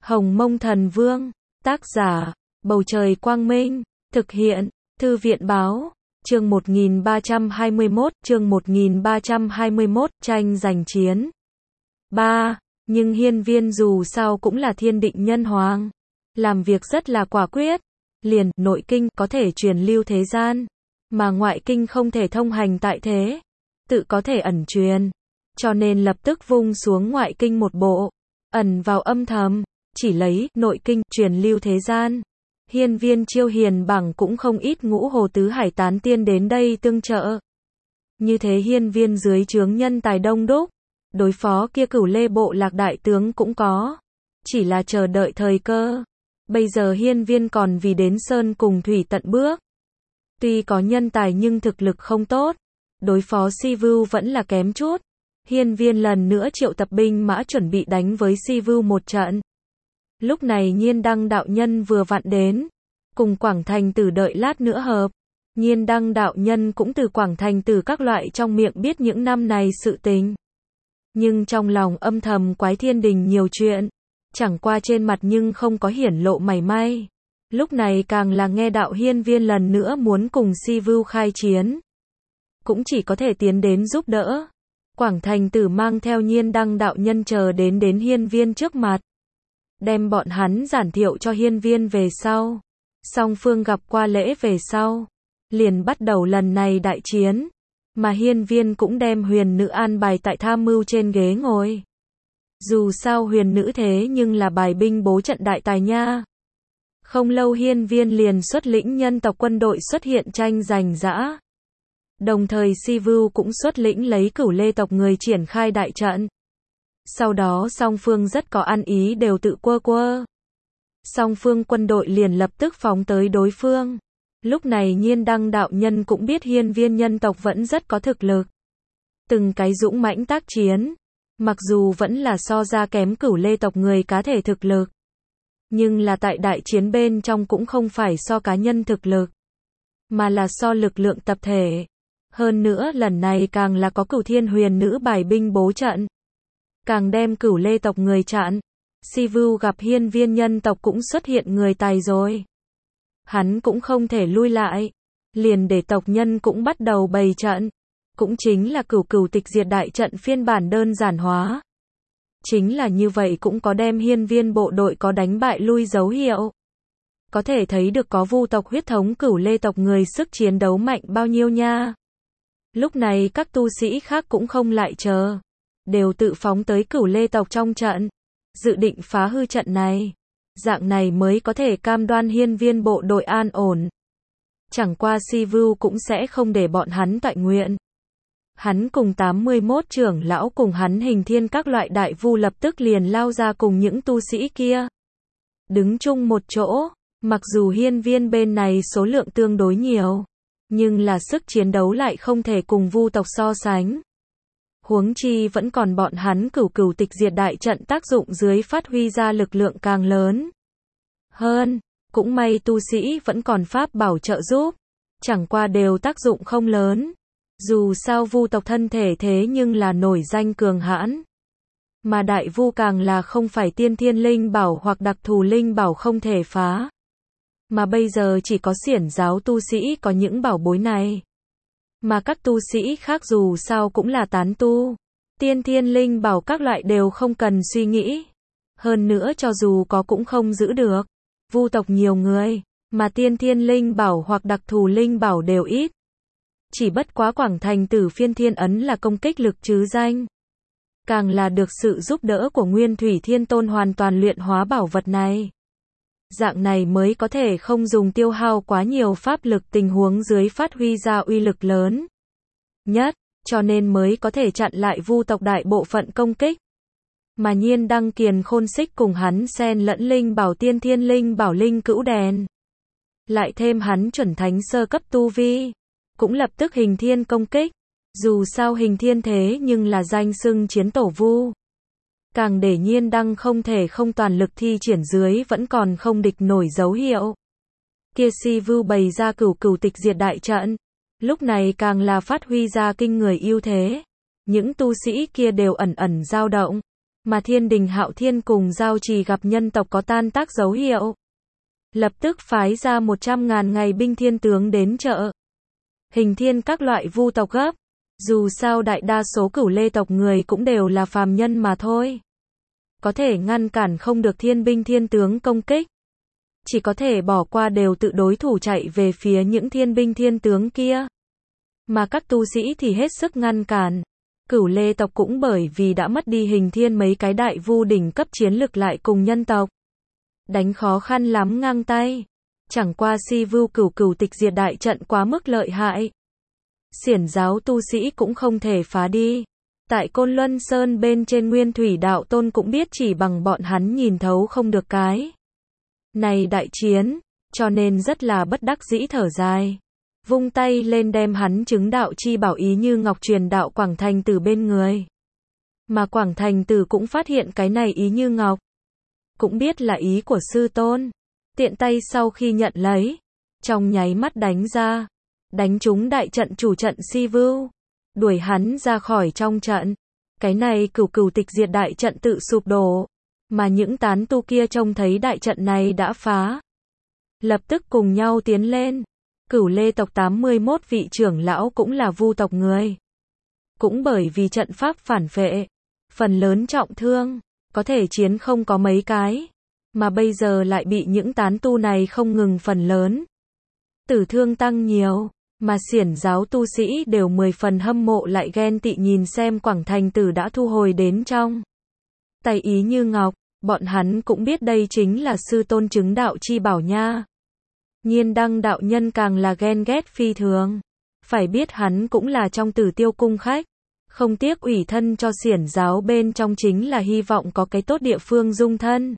Hồng Mông Thần Vương, tác giả, Bầu Trời Quang Minh, thực hiện, Thư viện Báo, chương 1321, tranh giành chiến. 3. Nhưng hiên viên dù sao cũng là thiên định nhân hoàng. Làm việc rất là quả quyết. Liền, nội kinh có thể truyền lưu thế gian, mà ngoại kinh không thể thông hành tại thế. Tự có thể ẩn truyền. Cho nên lập tức vung xuống ngoại kinh một bộ, ẩn vào âm thầm, chỉ lấy nội kinh truyền lưu thế gian. Hiên viên Chiêu Hiền bằng cũng không ít ngũ hồ tứ hải tán tiên đến đây tương trợ. Như thế hiên viên dưới trướng nhân tài đông đúc, đối phó kia Cửu Lê bộ lạc đại tướng cũng có, chỉ là chờ đợi thời cơ. Bây giờ hiên viên còn vì đến sơn cùng thủy tận bước. Tuy có nhân tài nhưng thực lực không tốt, đối phó Si Vưu vẫn là kém chút. Hiên viên lần nữa triệu tập binh mã chuẩn bị đánh với Si Vưu một trận. Lúc này Nhiên Đăng đạo nhân vừa vặn đến, cùng Quảng Thành Tử đợi lát nữa hợp. Nhiên Đăng đạo nhân cũng từ Quảng Thành Tử các loại trong miệng biết những năm này sự tình. Nhưng trong lòng âm thầm quái thiên đình nhiều chuyện, chẳng qua trên mặt nhưng không có hiển lộ mảy may. Lúc này càng là nghe đạo hiên viên lần nữa muốn cùng Si Vưu khai chiến, cũng chỉ có thể tiến đến giúp đỡ. Quảng Thành Tử mang theo Nhiên Đăng đạo nhân chờ đến hiên viên trước mặt, đem bọn hắn giản thiệu cho hiên viên về sau. Song phương gặp qua lễ về sau, liền bắt đầu lần này đại chiến, mà hiên viên cũng đem huyền nữ an bài tại tham mưu trên ghế ngồi. Dù sao huyền nữ thế nhưng là bài binh bố trận đại tài nha. Không lâu hiên viên liền xuất lĩnh nhân tộc quân đội xuất hiện tranh giành giã. Đồng thời Si Vưu cũng xuất lĩnh lấy Cửu Lê tộc người triển khai đại trận. Sau đó song phương rất có ăn ý đều tự quơ. Song phương quân đội liền lập tức phóng tới đối phương. Lúc này Nhiên Đăng đạo nhân cũng biết hiên viên nhân tộc vẫn rất có thực lực. Từng cái dũng mãnh tác chiến, mặc dù vẫn là so ra kém Cửu Lê tộc người cá thể thực lực, nhưng là tại đại chiến bên trong cũng không phải so cá nhân thực lực, mà là so lực lượng tập thể. Hơn nữa lần này càng là có Cửu Thiên huyền nữ bài binh bố trận, càng đem Cửu Lê tộc người chặn. Si Vưu gặp hiên viên nhân tộc cũng xuất hiện người tài rồi, hắn cũng không thể lui lại, liền để tộc nhân cũng bắt đầu bày trận, cũng chính là cửu tịch diệt đại trận phiên bản đơn giản hóa. Chính là như vậy cũng có đem hiên viên bộ đội có đánh bại lui dấu hiệu. Có thể thấy được có Vu tộc huyết thống Cửu Lê tộc người sức chiến đấu mạnh bao nhiêu nha. Lúc này các tu sĩ khác cũng không lại chờ, đều tự phóng tới Cửu Lê tộc trong trận, dự định phá hư trận này. Dạng này mới có thể cam đoan hiên viên bộ đội an ổn. Chẳng qua Si Vưu cũng sẽ không để bọn hắn tọa nguyện. Hắn cùng 81 trưởng lão cùng hắn hình thiên các loại đại vu lập tức liền lao ra cùng những tu sĩ kia, đứng chung một chỗ. Mặc dù hiên viên bên này số lượng tương đối nhiều, nhưng là sức chiến đấu lại không thể cùng Vu tộc so sánh. Huống chi vẫn còn bọn hắn cửu tịch diệt đại trận tác dụng dưới phát huy ra lực lượng càng lớn hơn. Cũng may tu sĩ vẫn còn pháp bảo trợ giúp, chẳng qua đều tác dụng không lớn. Dù sao Vu tộc thân thể thế nhưng là nổi danh cường hãn, mà đại vu càng là không phải tiên thiên linh bảo hoặc đặc thù linh bảo không thể phá. Mà bây giờ chỉ có xiển giáo tu sĩ có những bảo bối này, mà các tu sĩ khác dù sao cũng là tán tu, tiên thiên linh bảo các loại đều không cần suy nghĩ. Hơn nữa cho dù có cũng không giữ được. Vu tộc nhiều người, mà tiên thiên linh bảo hoặc đặc thù linh bảo đều ít. Chỉ bất quá Quảng Thành Tử phiên thiên ấn là công kích lực chứ danh, càng là được sự giúp đỡ của Nguyên Thủy Thiên Tôn hoàn toàn luyện hóa bảo vật này. Dạng này mới có thể không dùng tiêu hao quá nhiều pháp lực tình huống dưới phát huy ra uy lực lớn nhất, cho nên mới có thể chặn lại Vu tộc đại bộ phận công kích. Mà Nhiên Đăng Kiền Khôn Xích cùng hắn xen lẫn linh bảo tiên thiên linh bảo linh cữu đèn, lại thêm hắn chuẩn thánh sơ cấp tu vi, cũng lập tức hình thiên công kích. Dù sao hình thiên thế nhưng là danh xưng chiến tổ Vu, càng để Nhiên Đăng không thể không toàn lực thi triển dưới vẫn còn không địch nổi dấu hiệu. Kia Si Vưu bày ra cửu tịch diệt đại trận, lúc này càng là phát huy ra kinh người ưu thế. Những tu sĩ kia đều ẩn dao động, Mà Thiên Đình Hạo Thiên cùng Giao Trì gặp nhân tộc có tan tác dấu hiệu, lập tức phái ra 100.000 ngày binh thiên tướng đến trợ Hình Thiên các loại vu tộc gấp. Dù sao đại đa số Cửu Lê tộc người cũng đều là phàm nhân mà thôi. Có thể ngăn cản không được thiên binh thiên tướng công kích. Chỉ có thể bỏ qua đều tự đối thủ chạy về phía những thiên binh thiên tướng kia. Mà các tu sĩ thì hết sức ngăn cản. Cửu Lê tộc cũng bởi vì đã mất đi Hình Thiên mấy cái đại vu đỉnh cấp chiến lực lại cùng nhân tộc đánh khó khăn lắm ngang tay. Chẳng qua Si Vưu Cửu tịch diệt đại trận quá mức lợi hại. Xiển giáo tu sĩ cũng không thể phá đi. Tại Côn Luân Sơn bên trên Nguyên Thủy Đạo Tôn cũng biết chỉ bằng bọn hắn nhìn thấu không được cái này đại chiến, cho nên rất là bất đắc dĩ thở dài. Vung tay lên đem hắn chứng đạo chi bảo Ý Như Ngọc truyền đạo Quảng Thành Tử bên người. Mà Quảng Thành Tử cũng phát hiện cái này Ý Như Ngọc. Cũng biết là ý của sư tôn. Tiện tay sau khi nhận lấy, trong nháy mắt đánh ra. Đánh trúng đại trận chủ trận Si Vưu. Đuổi hắn ra khỏi trong trận. Cái này cửu tịch diệt đại trận tự sụp đổ. Mà những tán tu kia trông thấy đại trận này đã phá. Lập tức cùng nhau tiến lên. Cửu Lê tộc 81 vị trưởng lão cũng là vu tộc người. Cũng bởi vì trận pháp phản phệ. Phần lớn trọng thương. Có thể chiến không có mấy cái. Mà bây giờ lại bị những tán tu này không ngừng phần lớn. Tử thương tăng nhiều. Mà xiển giáo tu sĩ đều 10 phần hâm mộ lại ghen tị nhìn xem Quảng Thành Tử đã thu hồi đến trong tay Ý Như Ngọc. Bọn hắn cũng biết đây chính là sư tôn chứng đạo chi bảo nha. Nhiên Đăng đạo nhân càng là ghen ghét phi thường. Phải biết hắn cũng là trong Tử Tiêu cung khách. Không tiếc ủy thân cho xiển giáo bên trong chính là hy vọng có cái tốt địa phương dung thân.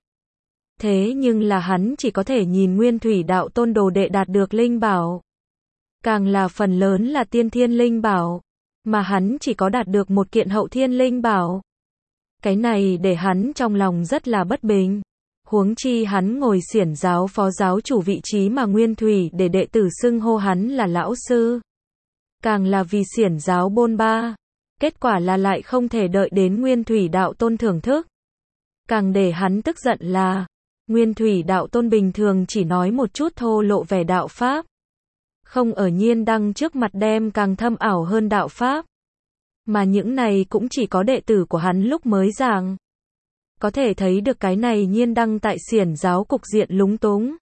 Thế nhưng là hắn chỉ có thể nhìn Nguyên Thủy Đạo Tôn đồ đệ đạt được linh bảo. Càng là phần lớn là tiên thiên linh bảo. Mà hắn chỉ có đạt được một kiện hậu thiên linh bảo. Cái này để hắn trong lòng rất là bất bình. Huống chi hắn ngồi xiển giáo phó giáo chủ vị trí mà Nguyên Thủy để đệ tử xưng hô hắn là lão sư. Càng là vì xiển giáo bôn ba. Kết quả là lại không thể đợi đến Nguyên Thủy Đạo Tôn thưởng thức. Càng để hắn tức giận là Nguyên Thủy Đạo Tôn bình thường chỉ nói một chút thô lộ vẻ đạo pháp. Không ở Nhiên Đăng trước mặt đem càng thâm ảo hơn đạo pháp. Mà những này cũng chỉ có đệ tử của hắn lúc mới giảng. Có thể thấy được cái này Nhiên Đăng tại xiển giáo cục diện lúng túng.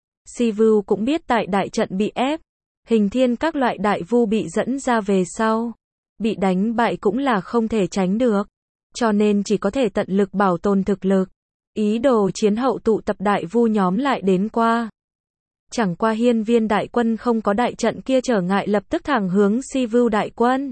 Si Vưu cũng biết tại đại trận bị ép. Hình Thiên các loại đại vu bị dẫn ra về sau. Bị đánh bại cũng là không thể tránh được. Cho nên chỉ có thể tận lực bảo tồn thực lực. Ý đồ chiến hậu tụ tập đại vu nhóm lại đến qua. Chẳng qua Hiên Viên đại quân không có đại trận kia trở ngại lập tức thẳng hướng Si Vưu đại quân.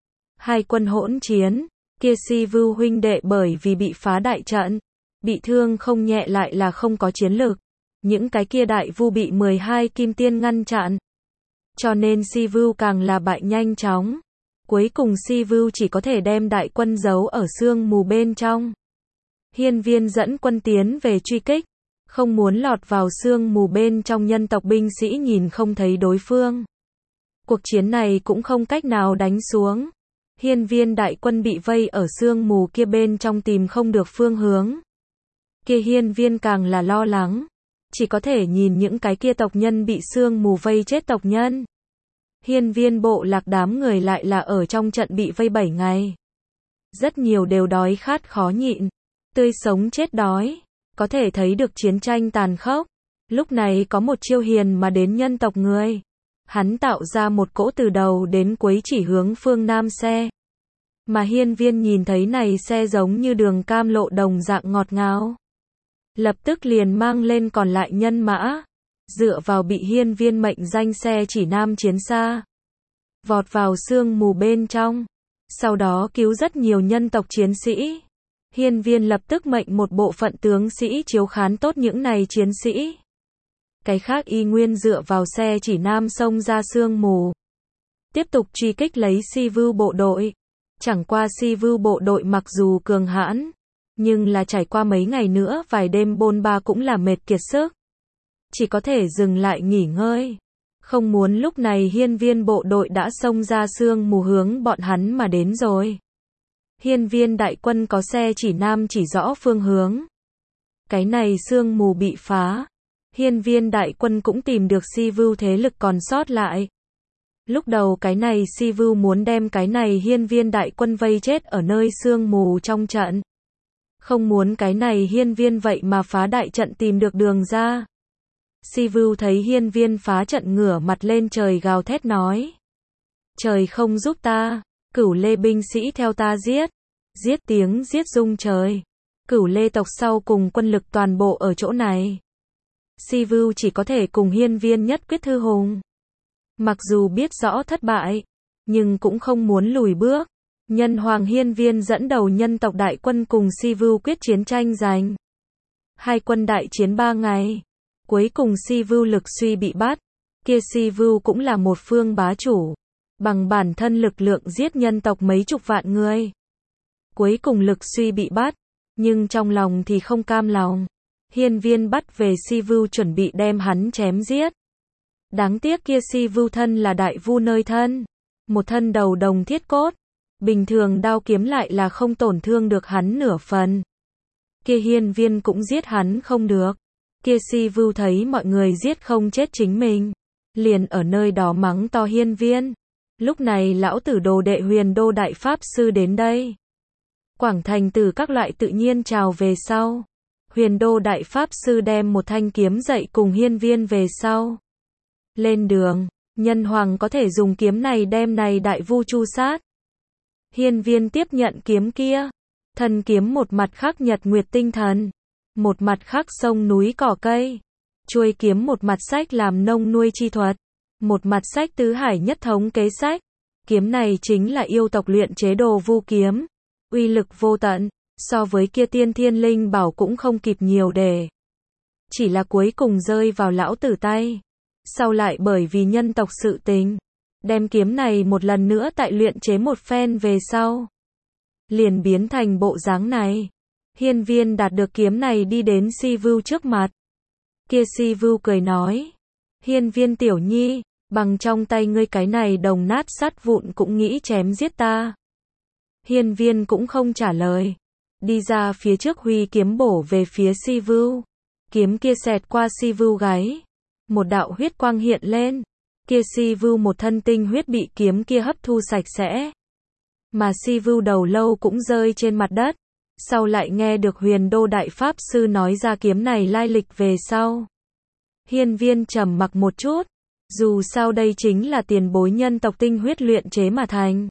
Hai quân hỗn chiến, kia Si Vưu huynh đệ bởi vì bị phá đại trận, bị thương không nhẹ lại là không có chiến lực. Những cái kia đại vu bị 12 kim tiên ngăn chặn. Cho nên Si Vưu càng là bại nhanh chóng. Cuối cùng Si Vưu chỉ có thể đem đại quân giấu ở sương mù bên trong. Hiên Viên dẫn quân tiến về truy kích. Không muốn lọt vào sương mù bên trong nhân tộc binh sĩ nhìn không thấy đối phương. Cuộc chiến này cũng không cách nào đánh xuống. Hiên Viên đại quân bị vây ở sương mù kia bên trong tìm không được phương hướng. Kia Hiên Viên càng là lo lắng. Chỉ có thể nhìn những cái kia tộc nhân bị sương mù vây chết tộc nhân. Hiên Viên bộ lạc đám người lại là ở trong trận bị vây 7 ngày. Rất nhiều đều đói khát khó nhịn. Tươi sống chết đói. Có thể thấy được chiến tranh tàn khốc. Lúc này có một chiêu hiền mà đến nhân tộc người. Hắn tạo ra một cỗ từ đầu đến cuối chỉ hướng phương Nam xe. Mà Hiên Viên nhìn thấy này xe giống như đường cam lộ đồng dạng ngọt ngào. Lập tức liền mang lên còn lại nhân mã. Dựa vào bị Hiên Viên mệnh danh xe chỉ nam chiến xa. Vọt vào sương mù bên trong. Sau đó cứu rất nhiều nhân tộc chiến sĩ. Hiên Viên lập tức mệnh một bộ phận tướng sĩ chiếu khán tốt những này chiến sĩ. Cái khác y nguyên dựa vào xe chỉ nam xông ra sương mù. Tiếp tục truy kích lấy Si Vưu bộ đội. Chẳng qua Si Vưu bộ đội mặc dù cường hãn, nhưng là trải qua mấy ngày nữa vài đêm bôn ba cũng là mệt kiệt sức. Chỉ có thể dừng lại nghỉ ngơi. Không muốn lúc này Hiên Viên bộ đội đã xông ra sương mù hướng bọn hắn mà đến rồi. Hiên viên đại quân có xe chỉ nam chỉ rõ phương hướng. Cái này sương mù bị phá. Hiên viên đại quân cũng tìm được Si Vưu thế lực còn sót lại. Lúc đầu cái này Si Vưu muốn đem cái này hiên viên đại quân vây chết ở nơi sương mù trong trận. Không muốn cái này hiên viên vậy mà phá đại trận tìm được đường ra. Si Vưu thấy hiên viên phá trận ngửa mặt lên trời gào thét nói. Trời không giúp ta, Cửu Lê binh sĩ theo ta giết. Giết tiếng giết rung trời. Cửu Lê tộc sau cùng quân lực toàn bộ ở chỗ này. Si Vưu chỉ có thể cùng hiên viên nhất quyết thư hùng. Mặc dù biết rõ thất bại, nhưng cũng không muốn lùi bước. Nhân hoàng hiên viên dẫn đầu nhân tộc đại quân cùng Si Vưu quyết chiến tranh giành. Hai quân đại chiến 3 ngày. Cuối cùng Si Vưu lực suy bị bắt. Kia Si Vưu cũng là một phương bá chủ. Bằng bản thân lực lượng giết nhân tộc mấy chục vạn người. Cuối cùng lực suy bị bắt. Nhưng trong lòng thì không cam lòng. Hiên viên bắt về Si Vưu chuẩn bị đem hắn chém giết. Đáng tiếc kia Si Vưu thân là đại vu nơi thân. Một thân đầu đồng thiết cốt. Bình thường đao kiếm lại là không tổn thương được hắn nửa phần. Kia hiên viên cũng giết hắn không được. Kia Si Vưu thấy mọi người giết không chết chính mình. Liền ở nơi đó mắng to hiên viên. Lúc này lão tử đồ đệ Huyền Đô Đại Pháp Sư đến đây. Quảng thành tử các loại tự nhiên chào về sau. Huyền Đô Đại Pháp Sư đem một thanh kiếm dạy cùng hiên viên về sau. Lên đường, nhân hoàng có thể dùng kiếm này đem này đại vu chu sát. Hiên viên tiếp nhận kiếm kia. Thần kiếm một mặt khắc nhật nguyệt tinh thần. Một mặt khắc sông núi cỏ cây. Chuôi kiếm một mặt sách làm nông nuôi chi thuật. Một mặt sách tứ hải nhất thống kế sách. Kiếm này chính là yêu tộc luyện chế đồ vu kiếm. Uy lực vô tận. So với kia tiên thiên linh bảo cũng không kịp nhiều để. Chỉ là cuối cùng rơi vào lão tử tay. Sau lại bởi vì nhân tộc sự tình. Đem kiếm này một lần nữa tại luyện chế một phen về sau. Liền biến thành bộ dáng này. Hiên viên đạt được kiếm này đi đến Si Vưu trước mặt. Kia Si Vưu cười nói. Hiên viên tiểu nhi, bằng trong tay ngươi cái này đồng nát sắt vụn cũng nghĩ chém giết ta. Hiên viên cũng không trả lời. Đi ra phía trước huy kiếm bổ về phía Si Vưu. Kiếm kia xẹt qua Si Vưu gáy. Một đạo huyết quang hiện lên. Kia Si Vưu một thân tinh huyết bị kiếm kia hấp thu sạch sẽ. Mà Si Vưu đầu lâu cũng rơi trên mặt đất. Sau lại nghe được Huyền Đô Đại Pháp Sư nói ra kiếm này lai lịch về sau. Hiên viên trầm mặc một chút. Dù sao đây chính là tiền bối nhân tộc tinh huyết luyện chế mà thành.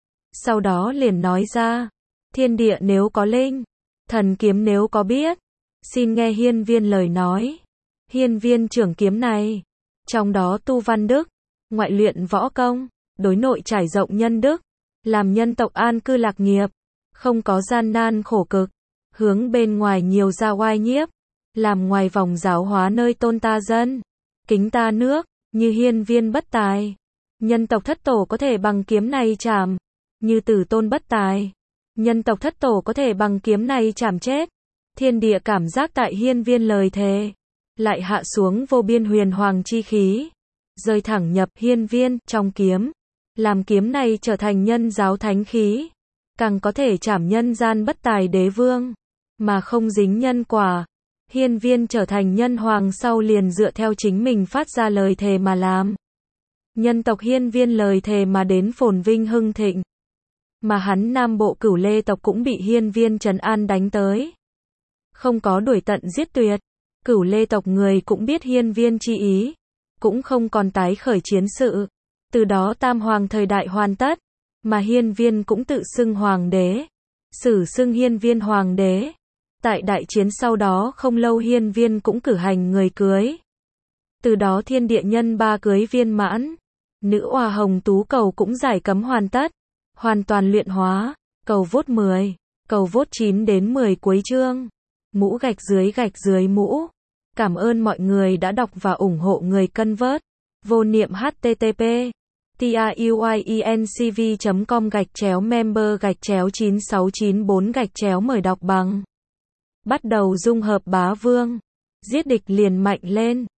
Sau đó liền nói ra. Thiên địa nếu có linh. Thần kiếm nếu có biết. Xin nghe hiên viên lời nói. Hiên viên trưởng kiếm này. Trong đó tu văn đức. Ngoại luyện võ công. Đối nội trải rộng nhân đức. Làm nhân tộc an cư lạc nghiệp. Không có gian nan khổ cực. Hướng bên ngoài nhiều ra oai nhiếp. Làm ngoài vòng giáo hóa nơi tôn ta dân. Kính ta nước. Như hiên viên bất tài. Nhân tộc thất tổ có thể bằng kiếm này chảm. Như tử tôn bất tài. Nhân tộc thất tổ có thể bằng kiếm này chảm chết. Thiên địa cảm giác tại hiên viên lời thề. Lại hạ xuống vô biên huyền hoàng chi khí. Rơi thẳng nhập hiên viên trong kiếm. Làm kiếm này trở thành nhân giáo thánh khí. Càng có thể chảm nhân gian bất tài đế vương. Mà không dính nhân quả. Hiên viên trở thành nhân hoàng sau liền dựa theo chính mình phát ra lời thề mà làm. Nhân tộc hiên viên lời thề mà đến phồn vinh hưng thịnh. Mà hắn Nam Bộ Cửu Lê tộc cũng bị hiên viên trấn an đánh tới. Không có đuổi tận giết tuyệt. Cửu Lê tộc người cũng biết hiên viên chi ý. Cũng không còn tái khởi chiến sự. Từ đó tam hoàng thời đại hoàn tất. Mà hiên viên cũng tự xưng hoàng đế. Sử xưng hiên viên hoàng đế. Tại đại chiến sau đó không lâu hiên viên cũng cử hành người cưới. Từ đó thiên địa nhân ba cưới viên mãn. Nữ oa hồng tú cầu cũng giải cấm hoàn tất. Hoàn toàn luyện hóa. Cầu vốt 10. Cầu vốt 9 đến 10 cuối chương. Mũ gạch dưới mũ. Cảm ơn mọi người đã đọc và ủng hộ người cân vớt. Vô niệm http truyencv.com/member/9694 mời đọc bằng. Bắt đầu dung hợp bá vương. Giết địch liền mạnh lên.